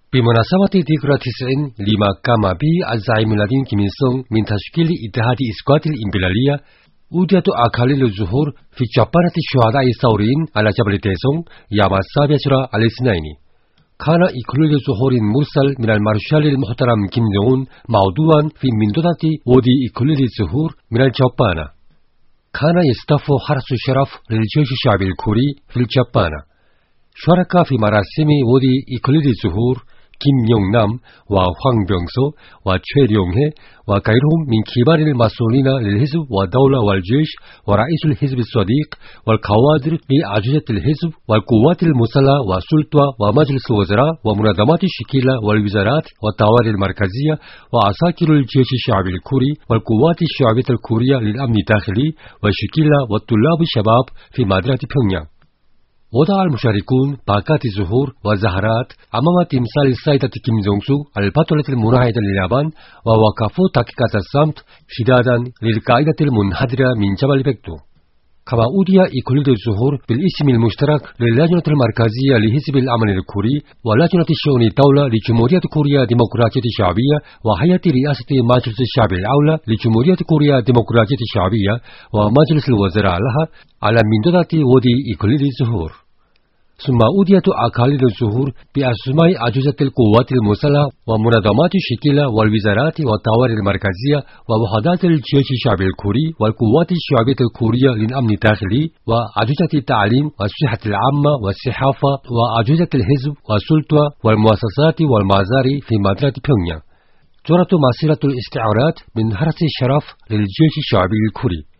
بمناسبة ذكرى 90 لما قام به الزعيم الذين كيم إل سونغ من تشكيل اتحاد إسقاط الإمبريالية، أودية أكاليل الظهور في جبانة الشهداء الثوريين على جبل تيسونغ يوم السابع على الاثنين. كان إكليل ظهور مرسل من المارشال المحترم كيم جونغ أون موضوعا في منضدة ودي إكليل الظهور من الجبانة. كان يصطف حرس الشرف للجيش الشعبي الكوري في الجبانة. شارك في مراسم ودي إكليل الظهور كيم يونغ نام و황 병소 وتشي ريونغ هي وغيرهم من كبار المسؤولين للحزب والدولة والجيش ورئيس الحزب الصديق والكوادر لأجهزة الحزب والقوات المسلحة والسلطة ومجلس الوزراء ومنظمات الشكيلة والوزارات والدوائر المركزية وعساكر الجيش الشعبي الكوري والقوات الشعبية الكورية للأمن الداخلي والشكيلة والطلاب الشباب في مدينة بيونغيانغ. ودع المشاركون باقات الزهور والزهرات أمام تمثال السيدة كيم جونغ سو البطلة المناهضة لليابان، ووقفوا دقيقة الصمت شدادا للقاعدة المنحدرة من جبل بكدو. كما أودي إكليل الظهور بالاسم المشترك للجنة المركزية لحزب الأمن الكوري ولجنة شؤون الدولة لجمهورية كوريا الديمقراطية الشعبية وهيئة رئاسة مجلس الشعب الأعلى لجمهورية كوريا الديمقراطية الشعبية ومجلس الوزراء لها على منضدة ودي إكليل الظهور. ثم أودية أكاليل الظهور بأسماء أجهزة القوات المسلحة ومنظمات الشكيلة والوزارات والدوائر المركزية ووحدات الجيش الشعبي الكوري والقوات الشعبية الكورية للأمن الداخلي وأجهزة التعليم والصحة العامة والصحافة وأجهزة الحزب والسلطة والمؤسسات والمزارع في مدينة بيونغيانغ. جرت مسيرة الاستعارات من حرس الشرف للجيش الشعبي الكوري.